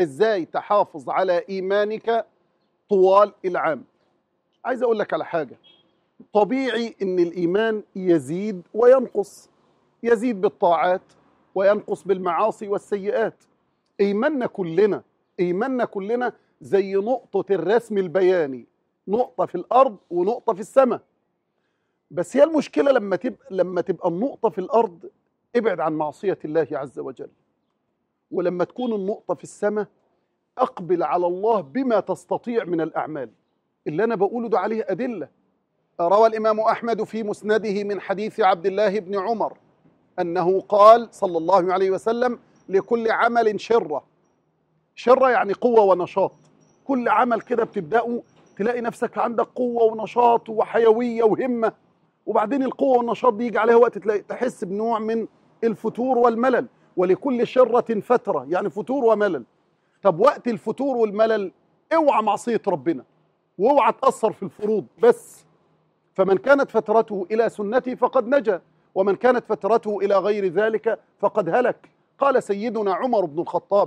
إزاي تحافظ على إيمانك طوال العام. عايز أقول لك على حاجة، طبيعي إن الإيمان يزيد وينقص، يزيد بالطاعات وينقص بالمعاصي والسيئات. إيماننا كلنا زي نقطة الرسم البياني، نقطة في الأرض ونقطة في السماء. بس هي المشكلة لما تبقى النقطة في الأرض، ابعد عن معصية الله عز وجل، ولما تكون النقطة في السماء أقبل على الله بما تستطيع من الأعمال. اللي أنا بقوله ده عليه أدلة. روى الإمام أحمد في مسنده من حديث عبد الله بن عمر أنه قال صلى الله عليه وسلم: لكل عمل شرة. شرة يعني قوة ونشاط. كل عمل كده بتبدأه تلاقي نفسك عندك قوة ونشاط وحيوية وهمة، وبعدين القوة والنشاط دي يجي عليها وقت تحس بنوع من الفتور والملل. ولكل شرة فترة، يعني فتور وملل. طب وقت الفتور والملل اوعى معصية ربنا، واوعى تأثر في الفروض بس. فمن كانت فترته إلى سنتي فقد نجا، ومن كانت فترته إلى غير ذلك فقد هلك. قال سيدنا عمر بن الخطاب: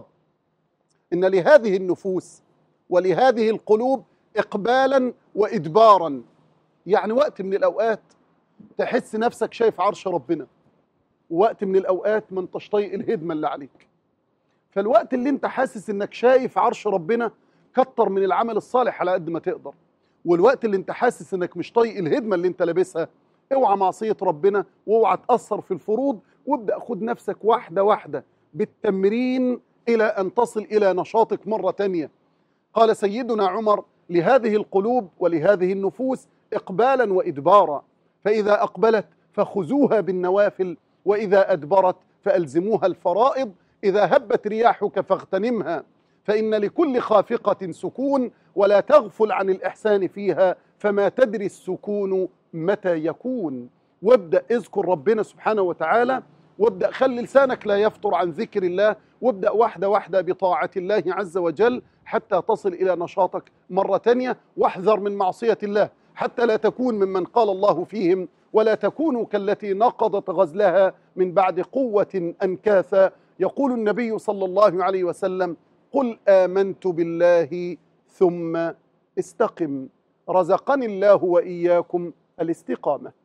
إن لهذه النفوس ولهذه القلوب إقبالا وإدبارا. يعني وقت من الأوقات تحس نفسك شايف عرش ربنا، ووقت من الأوقات ما انتش طايق الهدمة اللي عليك. فالوقت اللي انت حاسس انك شايف عرش ربنا كتر من العمل الصالح على قد ما تقدر، والوقت اللي انت حاسس انك مش طايق الهدمة اللي انت لابسها اوعى معصية ربنا، واوعى تأثر في الفروض، وابدأ خد نفسك واحدة واحدة بالتمرين إلى أن تصل إلى نشاطك مرة تانية. قال سيدنا عمر: لهذه القلوب ولهذه النفوس إقبالا وإدبارا، فإذا أقبلت فخذوها بالنوافل، وإذا أدبرت فألزموها الفرائض، إذا هبت رياحك فاغتنمها، فإن لكل خافقة سكون، ولا تغفل عن الإحسان فيها، فما تدري السكون متى يكون. وابدأ اذكر ربنا سبحانه وتعالى، وابدأ خلي لسانك لا يفطر عن ذكر الله، وابدأ واحدة واحدة بطاعة الله عز وجل حتى تصل إلى نشاطك مرة تانية. واحذر من معصية الله حتى لا تكون ممن قال الله فيهم: ولا تكونوا كالتي نقضت غزلها من بعد قوة أنكاثا. يقول النبي صلى الله عليه وسلم: قل آمنت بالله ثم استقم. رزقني الله وإياكم الاستقامة.